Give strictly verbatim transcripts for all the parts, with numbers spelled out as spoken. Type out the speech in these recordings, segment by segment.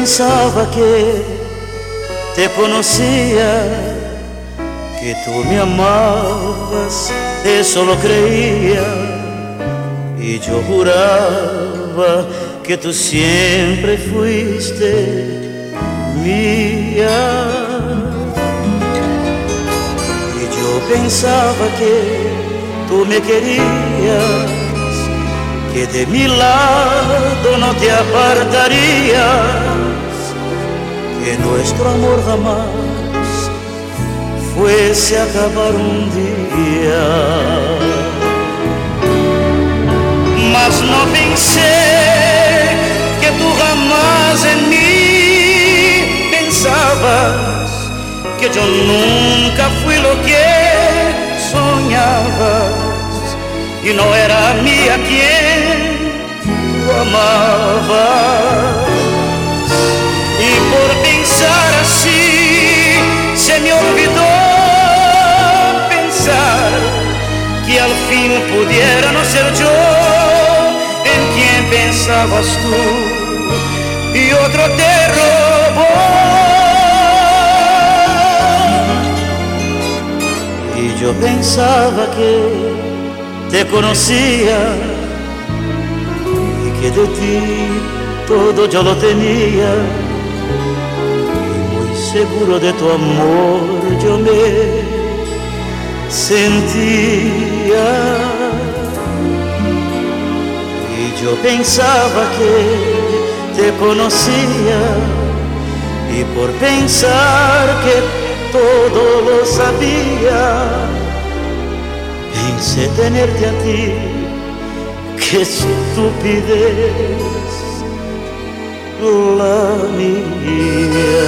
pensaba que te conocía, que tú me amabas, eso lo creía, y yo juraba que tú siempre fuiste mía. Y yo pensaba que tú me querías, que de mi lado no te apartarías, que nuestro amor jamás fuese a acabar un día. Mas no pensé que tú jamás en mí pensabas, que yo nunca fui lo que soñabas, y no era a mí a quien tú amabas. Y por pensar así se me olvidó pensar que al fin pudiera no ser yo en quien pensabas tú y otro te robó. Y yo pensaba que te conocía y que de ti todo yo lo tenía, seguro de tu amor yo me sentía. Y yo pensaba que te conocía, y por pensar que todo lo sabía, pensé tenerte a ti. ¡Qué estupidez la mía!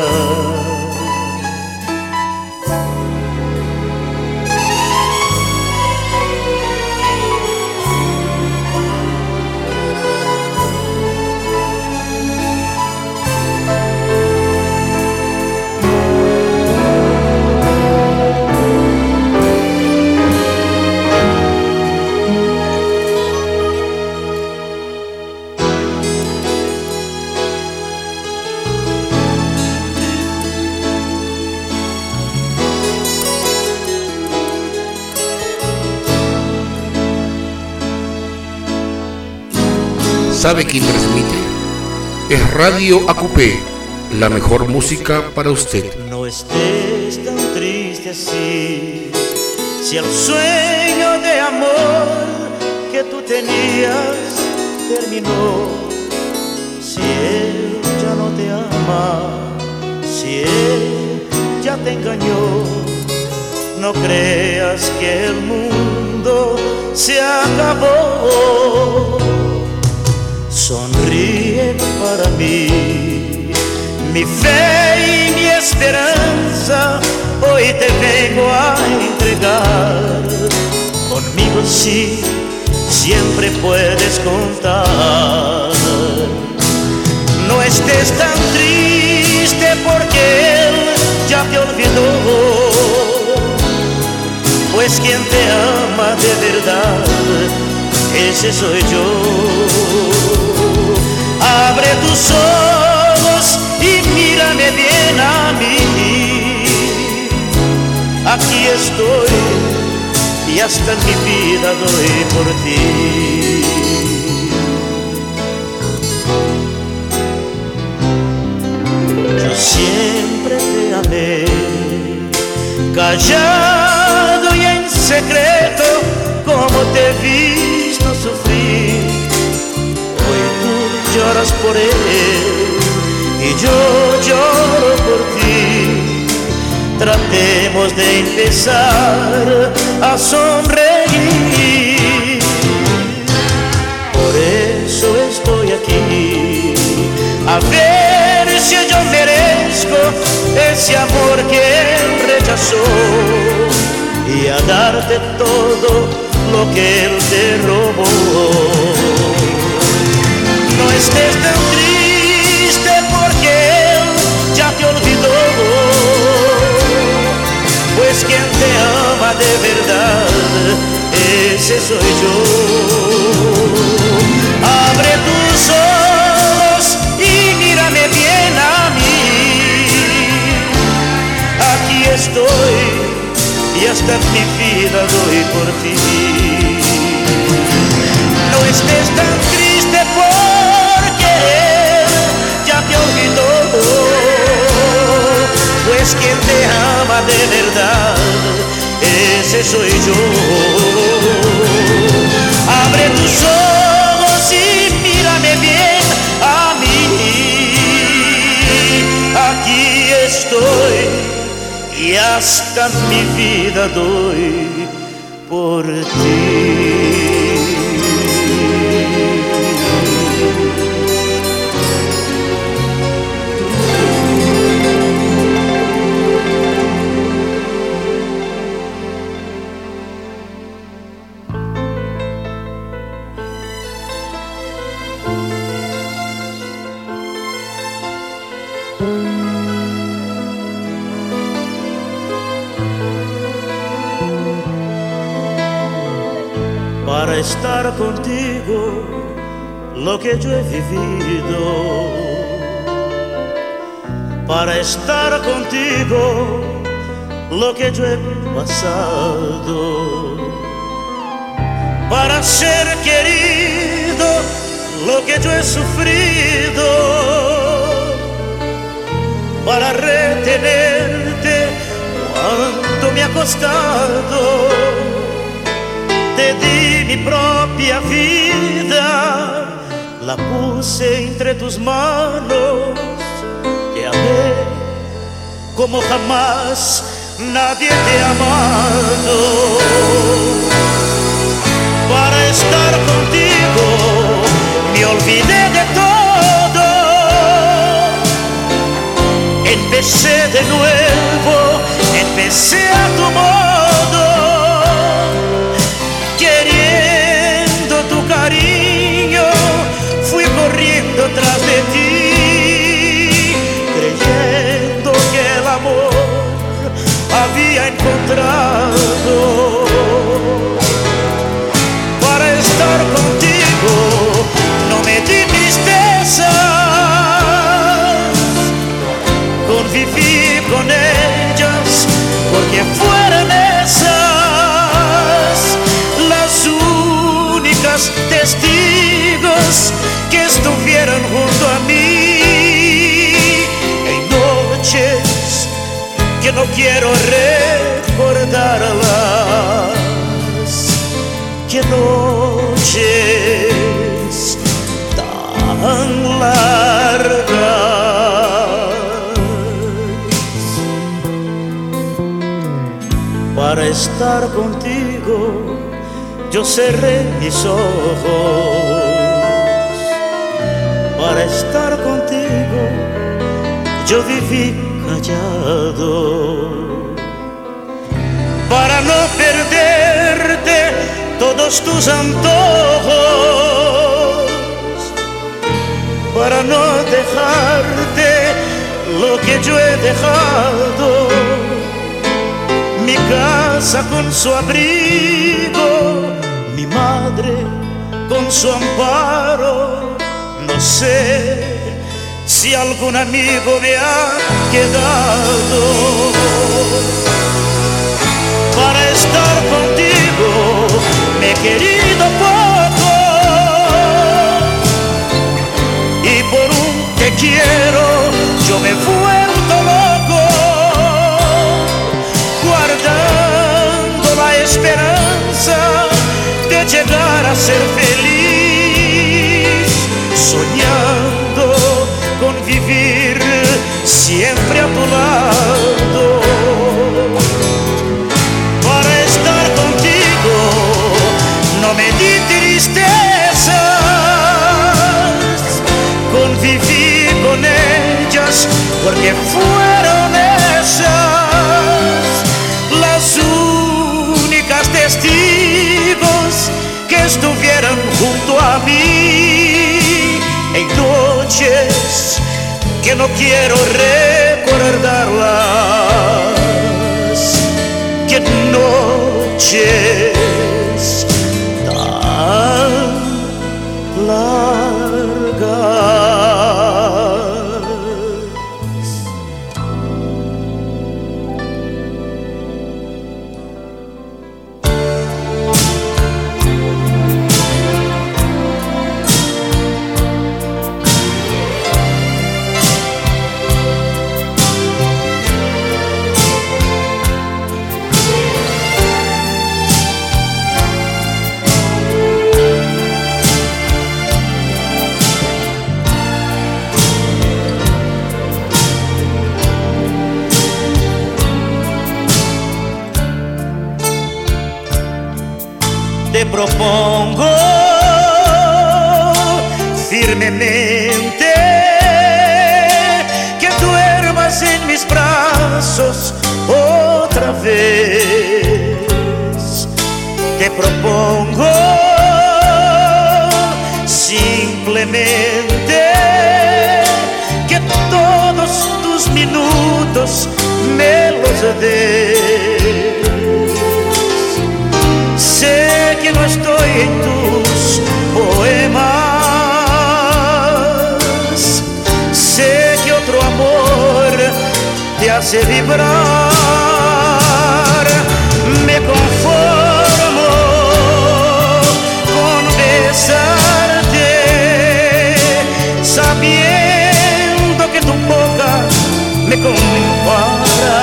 ¿Sabe quién transmite? Es Radio A Q P, la mejor música para usted. No estés tan triste así, si el sueño de amor que tú tenías terminó, si él ya no te ama, si él ya te engañó, no creas que el mundo se acabó. Sonríe para mí, mi fe y mi esperanza, hoy te vengo a entregar. Conmigo sí, siempre puedes contar. No estés tan triste porque él ya te olvidó, pues quien te ama de verdad, ese soy yo. Abre tus ojos y mírame bien a mí. Aquí estoy y hasta mi vida doy por ti. Yo siempre te amé, callado y en secreto, como te he visto sufrir. Hoy tú lloras por él y yo lloro por ti. Tratemos de empezar a sonreír. Por eso estoy aquí, a ver si yo merezco ese amor que él rechazó, y a darte todo lo que él te robó. No estés tan triste porque él ya te olvidó, pues quien te ama de verdad, ese soy yo. Abre tus ojos y mírame bien esta mi vida doy por ti. No estés tan triste porque ya te olvidó, pues quien te ama de verdad, ese soy yo. Abre tus ojos y mírame bien a mí. Aquí estoy y hasta mi vida doy por ti. Para estar contigo lo que yo he vivido, para estar contigo lo que yo he pasado, para ser querido lo que yo he sufrido, para retenerte cuánto me ha costado. Te di mi propia vida, la puse entre tus manos. Te amé como jamás nadie te ha amado. Para estar contigo me olvidé de todo. Empecé de nuevo, empecé a tu modo. Queriendo tu cariño, fui corriendo tras de ti, creyendo que el amor había encontrado. Para estar contigo no me di tristezas, conviví con ellas porque fueran esas las únicas testigos que estuvieron junto a mí en noches que no quiero recordarlas. Qué noches tan largas. Para estar contigo yo cerré mis ojos. Para estar contigo yo viví callado. Para no perderte todos tus antojos, para no dejarte lo que yo he dejado. Mi casa con su abrigo, mi madre con su amparo. No sé si algún amigo me ha quedado. Para estar contigo me he querido poco, y por un te quiero yo me he vuelto loco, guardando la esperanza de llegar a ser feliz, soñando con vivir siempre a tu lado. Para estar contigo no me di tristezas, conviví con ellas porque fueron esas las únicas testigos que estuvieron junto a mí en noches que no quiero recordarlas. Qué noches tan largas. te propongo firmemente que duermas en mis brazos otra vez. Te propongo simplemente que todos tus minutos me los des. Sé que no estoy en tus poemas, sé que otro amor te hace vibrar. Me conformo con besarte, sabiendo que tu boca me compara,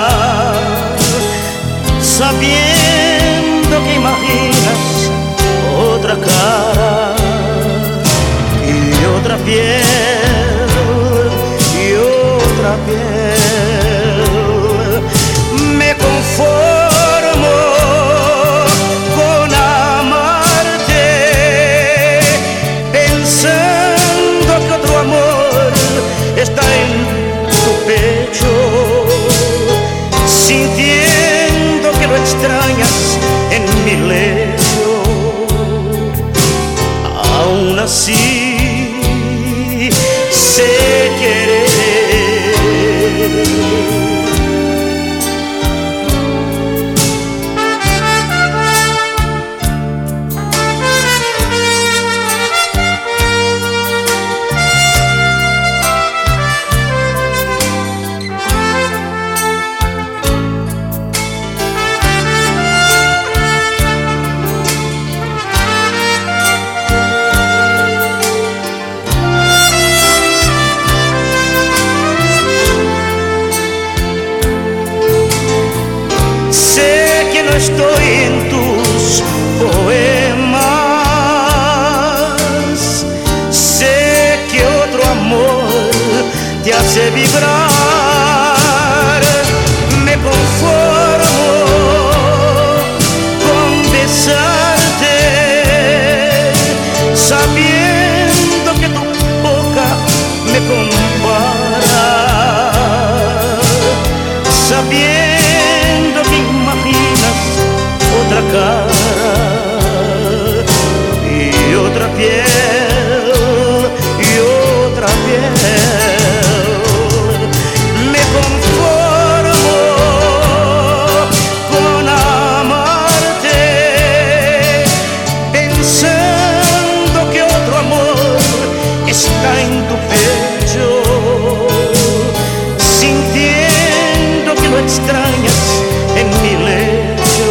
sabiendo que imaginas otra cara y otra piel y otra piel. Me conformo con amarte, pensando que otro amor está en tu pecho, sintiendo que lo extrañas en mi lecho. Aún así sé querer. Estoy en tus poemas, sé que otro amor te hace vibrar. Me conformo con besarte, sabiendo que tu boca me compara, sabiendo que imaginas otra cara y otra piel y otra piel. Me conformo con amarte, pensando que otro amor está en tu pecho, sintiendo que lo extrañas en mi lecho.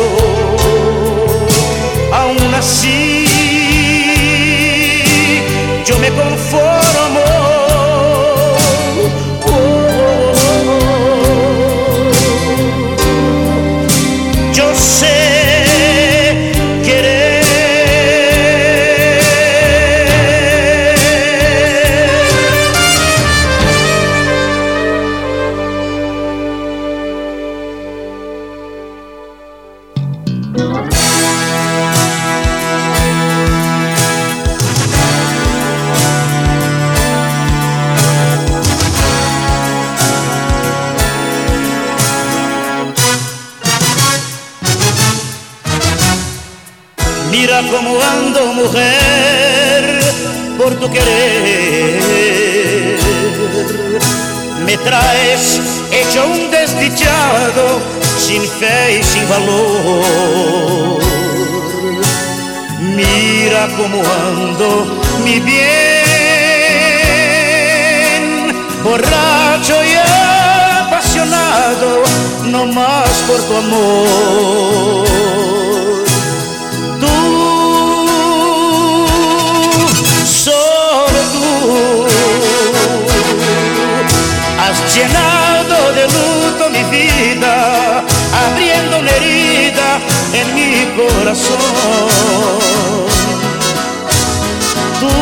Aún así yo me conformo. Oh, yo sé querer. Mira cómo ando, mujer, por tu querer. Me traes hecho un desdichado, sin fe y sin valor. Mira cómo ando, mi bien, borracho y apasionado, no más por tu amor. Has llenado de luto mi vida, abriendo una herida en mi corazón. Tú,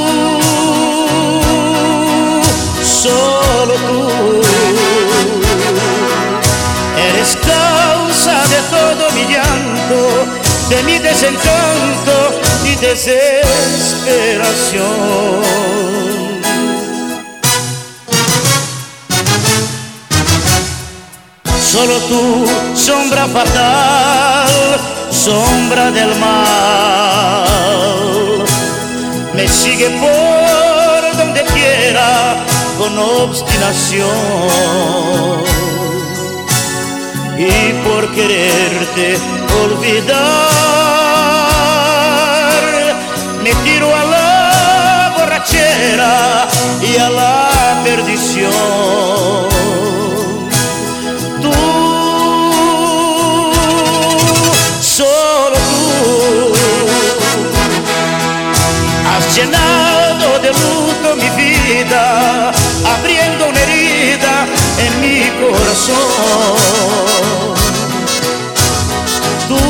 solo tú, eres causa de todo mi llanto, de mi desencanto y desesperación. Solo tu sombra fatal, sombra del mal, me sigue por donde quiera con obstinación. Y por quererte olvidar, me tiro a la borrachera y a la perdición. Tú, solo tú, has llenado de luto mi vida, abriendo una herida en mi corazón. Tú,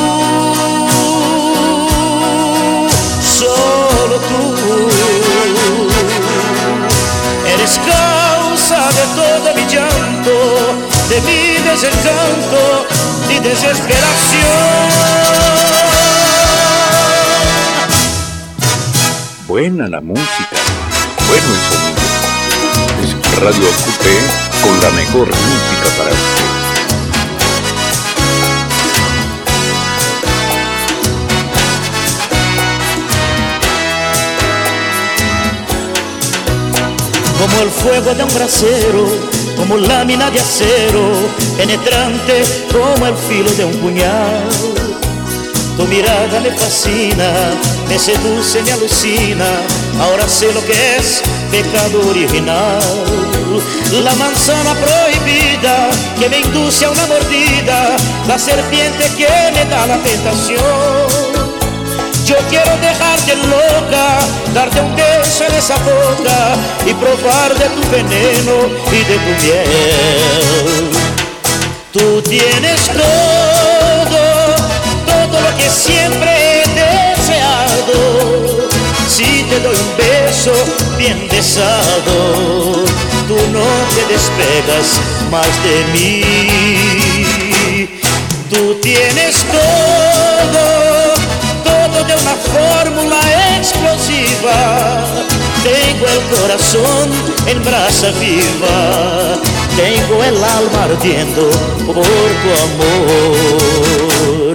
solo tú, eres causa de todo mi llanto, de mi desencanto y desesperación. Buena la música, bueno el sonido. Es Radio Acupé con la mejor música para usted. Como el fuego de un brasero, como lámina de acero, penetrante como el filo de un puñal. Tu mirada me fascina, me seduce, me alucina, ahora sé lo que es pecado original. La manzana prohibida que me induce a una mordida, la serpiente que me da la tentación. Yo quiero dejarte loca, darte un beso en esa boca y probar de tu veneno y de tu miel. Tú tienes todo, todo lo que siempre he deseado. Si te doy un beso bien besado, tú no te despegas más de mí. Tú tienes todo, de una fórmula explosiva, tengo el corazón en brasa viva, tengo el alma ardiendo por tu amor.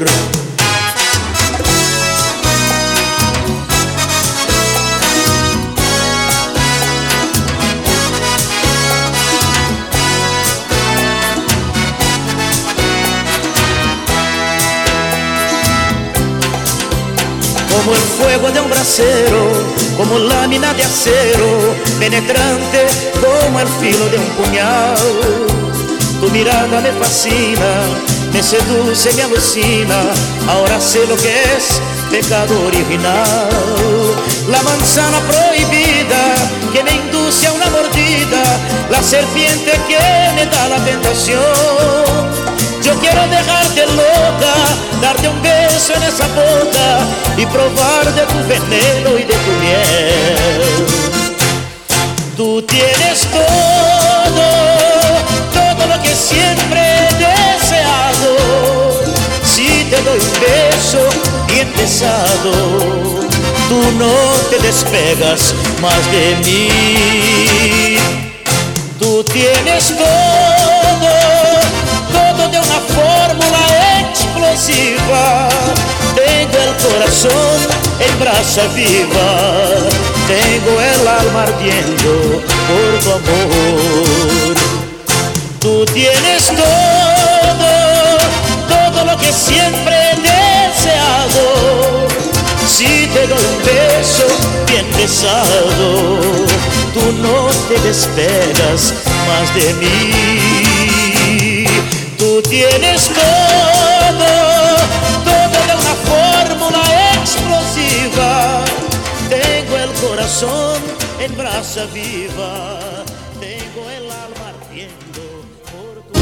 Como el fuego de un brasero, como lámina de acero, penetrante como el filo de un puñal. Tu mirada me fascina, me seduce, me alucina, ahora sé lo que es pecado original. La manzana prohibida que me induce a una mordida, la serpiente que me da la tentación. Yo quiero dejarte loca, darte un beso en esa boca y probar de tu veneno y de tu miel. Tú tienes todo, todo lo que siempre he deseado. Si te doy un beso bien besado, tú no te despegas más de mí. Tú tienes todo, todo de una fórmula explosiva, tengo el corazón en brasa viva, tengo el alma ardiendo por tu amor. Tú tienes todo, todo lo que siempre he deseado. Si te doy un beso bien besado, tú no te despegas más de mí. Tú tienes todo, todo de una fórmula explosiva, tengo el corazón en brasa viva, tengo el alma ardiendo por tu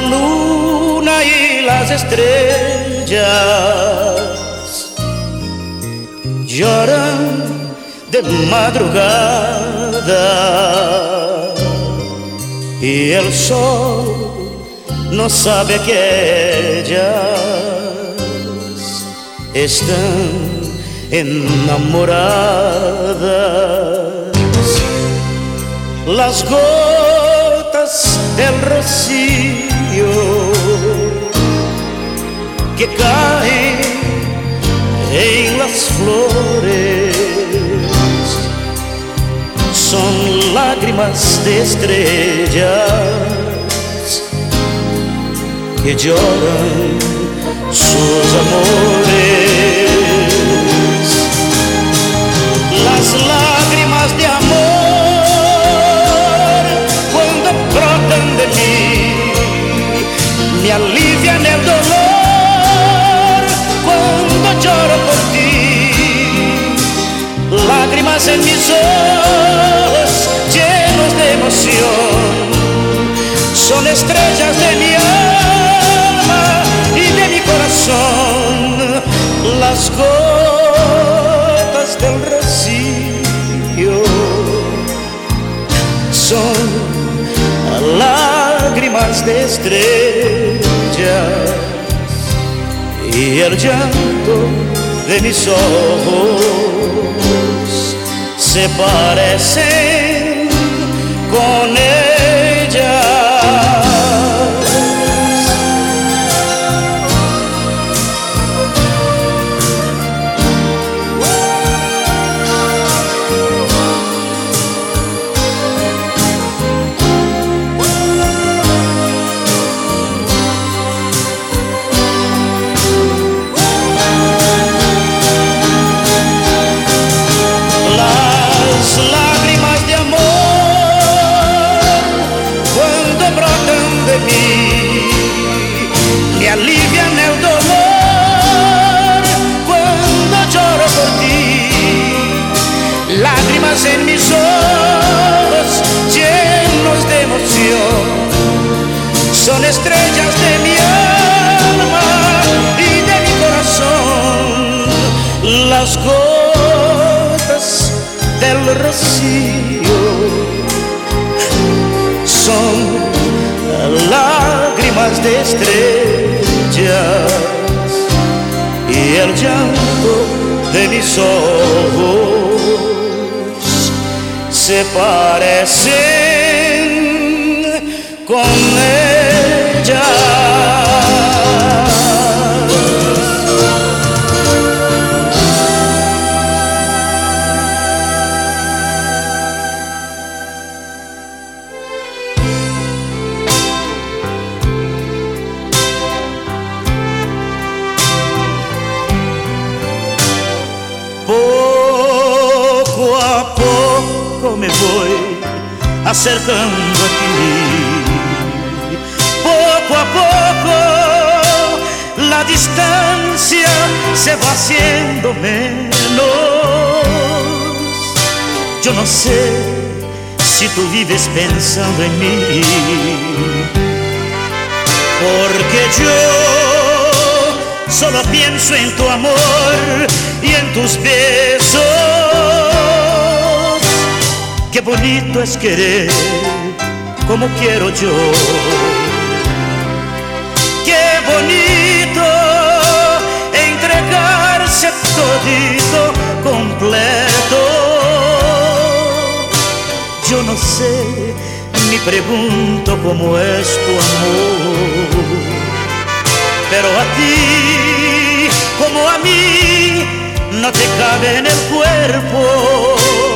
luna y las estrellas lloran de madrugada y el sol no sabe que ellas están enamoradas. Las gotas del rocío que caen en las flores son lágrimas de estrellas que lloran sus amores. Las lágrimas de amor cuando brotan de mí me alivian el dolor cuando lloro por ti. Lágrimas en mis ojos llenos de emoción son estrellas de mi alma y de mi corazón. Las gotas del rocío son lágrimas de estrellas y el llanto de mis ojos se parecen con ellas. Me alivian el dolor cuando lloro por ti. Lágrimas en mis ojos llenos de emoción son estrellas de mi alma y de mi corazón. Las gotas del rocío son lágrimas de estrellas y el llanto de mis ojos se parecen con ellas. Me voy acercando a ti, poco a poco la distancia se va haciendo menos. Yo no sé si tú vives pensando en mí, porque yo solo pienso en tu amor y en tus besos. Qué bonito es querer como quiero yo. Qué bonito entregarse todito completo. Yo no sé, ni pregunto cómo es tu amor, pero a ti como a mí no te cabe en el cuerpo.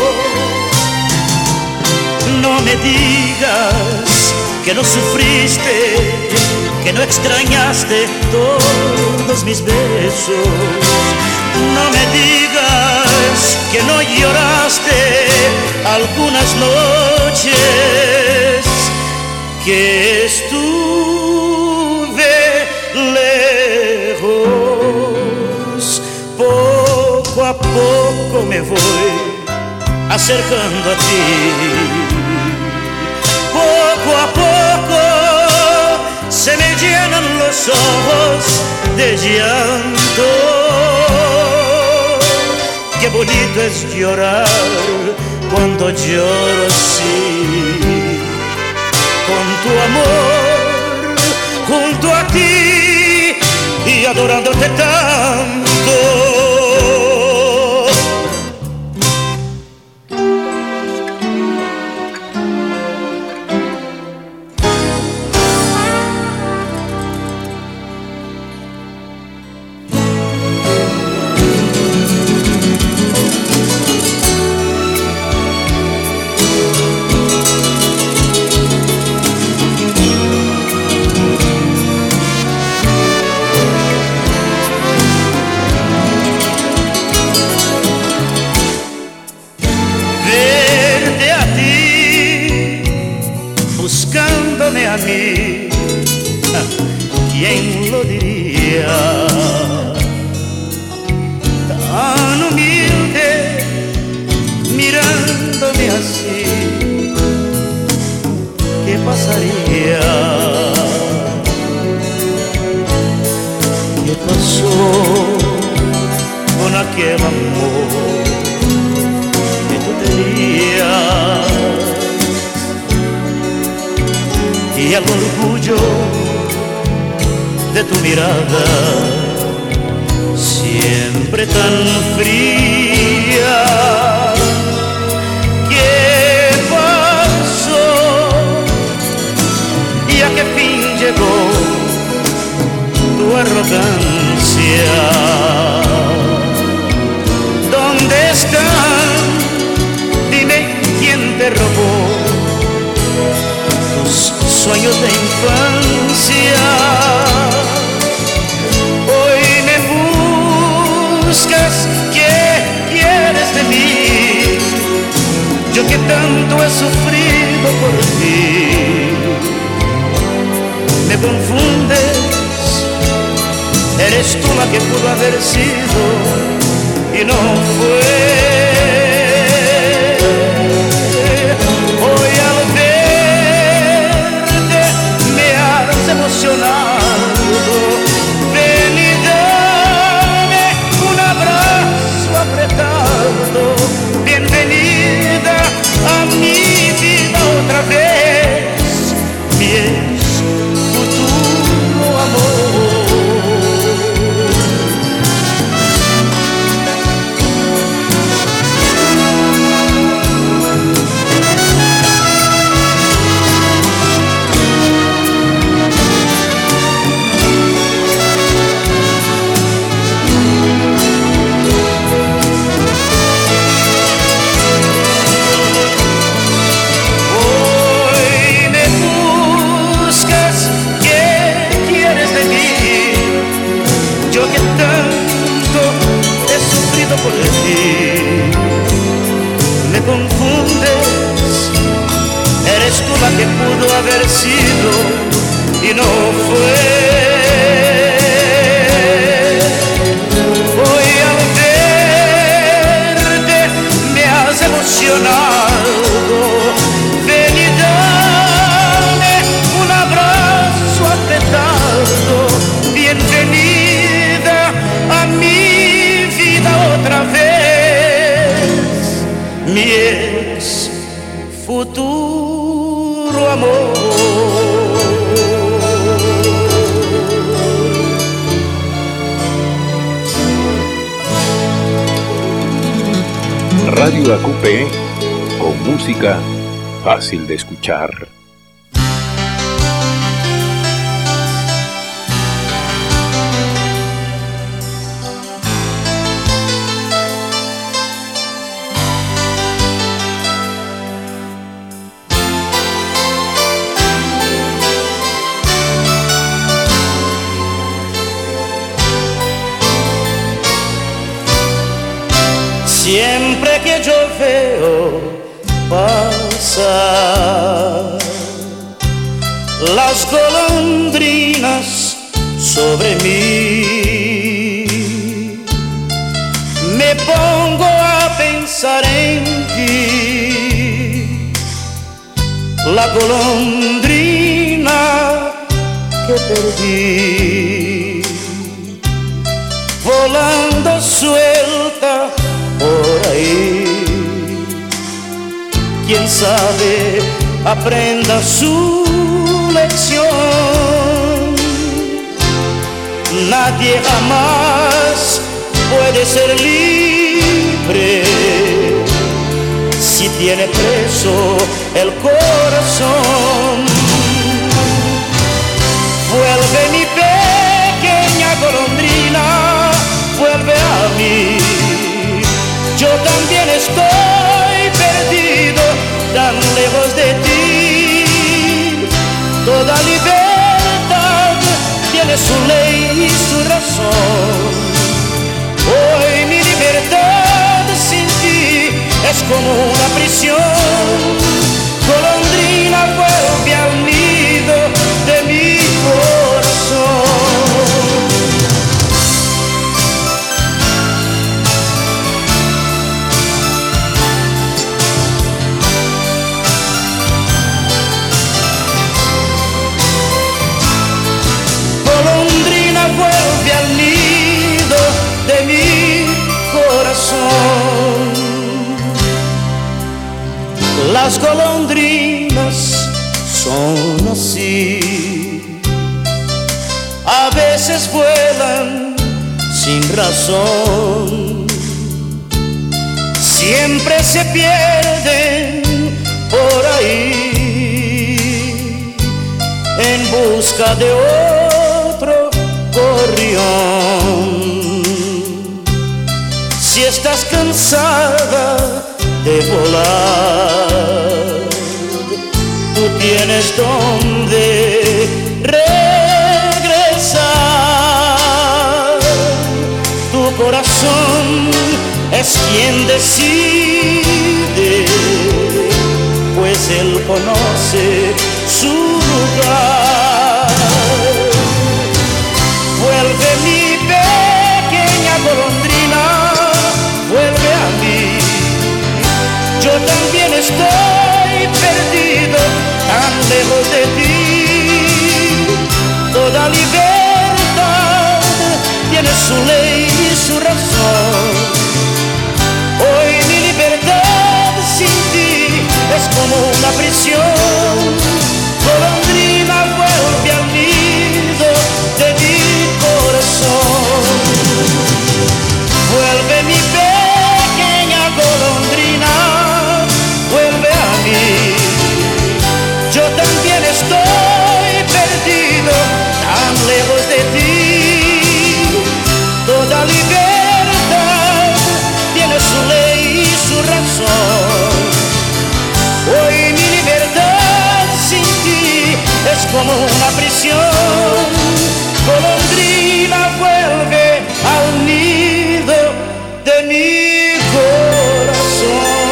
No me digas que no sufriste, que no extrañaste todos mis besos. No me digas que no lloraste algunas noches que estuve lejos. Poco a poco me voy acercando a ti. Poco a poco se me llenan los ojos de llanto. Qué bonito es llorar cuando lloro así, con tu amor junto a ti y adorándote tanto. A mí, ¿quién lo diría? Tan humilde, mirándome así, ¿qué pasaría? ¿Qué pasó con aquel amor que tú tenías? Y el orgullo de tu mirada, siempre tan fría. ¿Qué pasó? ¿Y a qué fin llegó tu arrogancia? ¿Dónde están? Dime quién te robó sueños de infancia. Hoy me buscas, ¿qué quieres de mí? Yo que tanto he sufrido por ti. Me confundes, eres tú la que pudo haber sido y no fue. Hoy al emocionado, ven y dame un abrazo apretado. Bienvenida a mi vida otra vez, mi ex futuro amor. Por ti me confundes, eres tú la que pudo haber sido y no fue. Hoy al verte me has emocionado. Ven y dame un abrazo apretado. Bienvenida a mi otra vez, mi ex futuro amor. Radio A Q P, con música fácil de escuchar. Siempre que yo veo pasar las golondrinas sobre mí, me pongo a pensar en ti. La golondrina que perdí, volando suelta por ahí. Quién sabe, aprenda su lección. Nadie jamás puede ser libre si tiene preso el corazón. Vuelve mi pequeña golondrina, vuelve a mí. Yo también estoy perdido, tan lejos de ti. Toda libertad tiene su ley y su razón. Hoy mi libertad sin ti es como una prisión. Golondrina, vuelve al nido de mi corazón. Golondrina, vuelve al nido de mi corazón. Las golondrinas son así, a veces vuelan sin razón, siempre se pierden por ahí en busca de otro gorrión. Si estás cansada de volar, tú tienes donde regresar. Tu corazón es quien decide, pues él conoce su lugar. Vuelve mi pequeña golondrina, vuelve a mí. Yo también estoy perdido, tan lejos de ti. Toda libertad tiene su ley y su razón. Hoy mi libertad sin ti es como una prisión. Golondrina, vuelve al nido de mi corazón. Vuelve mi pequeña golondrina, vuelve a mí. Yo también estoy perdido, tan lejos de ti. Toda libertad tiene su ley y su razón. Hoy mi libertad sin ti es como una prisión. Golondrina, vuelve al nido de mi corazón.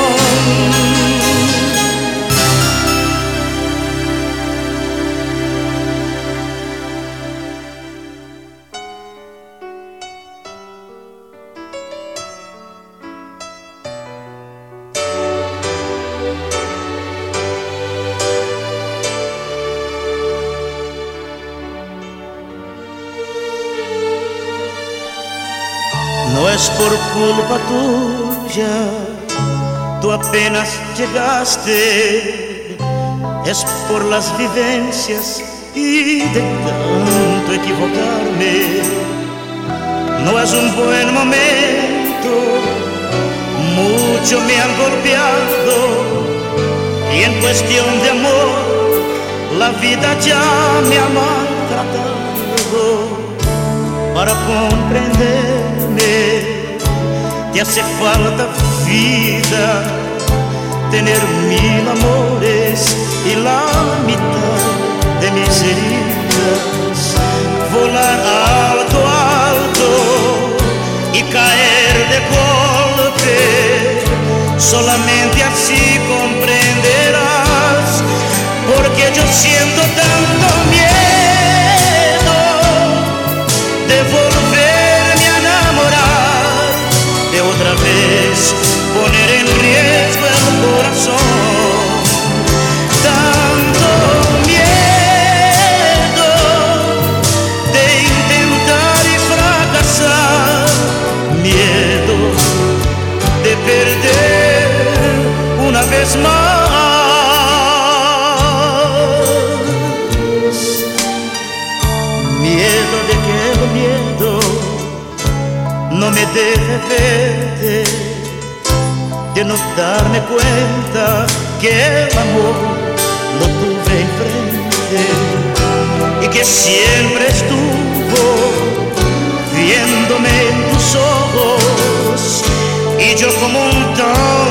No es por culpa tuya, tú apenas llegaste, es por las vivencias y de tanto equivocarme. No es un buen momento, mucho me han golpeado, y en cuestión de amor la vida ya me ha maltratado. Para comprenderme te hace falta vida, tener mil amores y la mitad de mis heridas, volar alto, alto y caer de golpe. Solamente así comprenderás porque yo siento tanto miedo de volverme a enamorar, de otra vez poner en riesgo el corazón. Tanto miedo perder una vez más. Miedo de que el miedo no me deje verte, de no darme cuenta que el amor lo tuve enfrente y que siempre estuvo viéndome en tus ojos, y yo como un tonto